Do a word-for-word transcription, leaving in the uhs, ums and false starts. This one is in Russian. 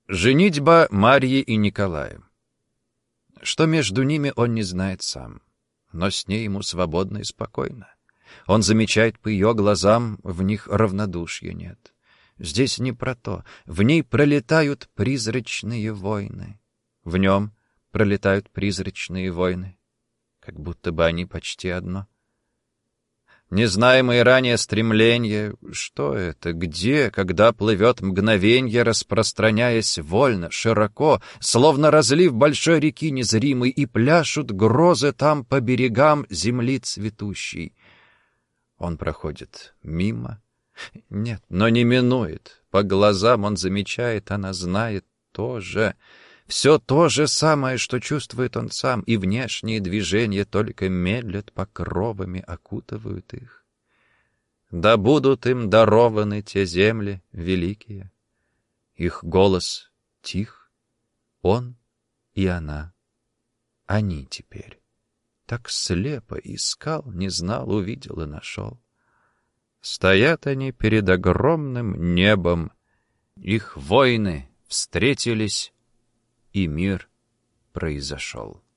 Женитьба Марьи и Николая. Что между ними, он не знает сам, но с ней ему свободно и спокойно. Он замечает по ее глазам, в них равнодушия нет. Здесь не про то. В ней пролетают призрачные войны. В нем пролетают призрачные войны. Как будто бы они почти одно. Незнаемые ранее стремления, что это, где, когда плывет мгновенье, распространяясь вольно, широко, словно разлив большой реки незримой, и пляшут грозы там по берегам земли цветущей. Он проходит мимо. Нет, но не минует. По глазам он замечает, она знает тоже. Все то же самое, что чувствует он сам, и внешние движения только медлят, покровами окутывают их. Да будут им дарованы те земли великие. Их голос тих, он и она. Они теперь. Так слепо искал, не знал, увидел и нашел. Стоят они перед огромным небом. Их войны встретились, и мир произошел.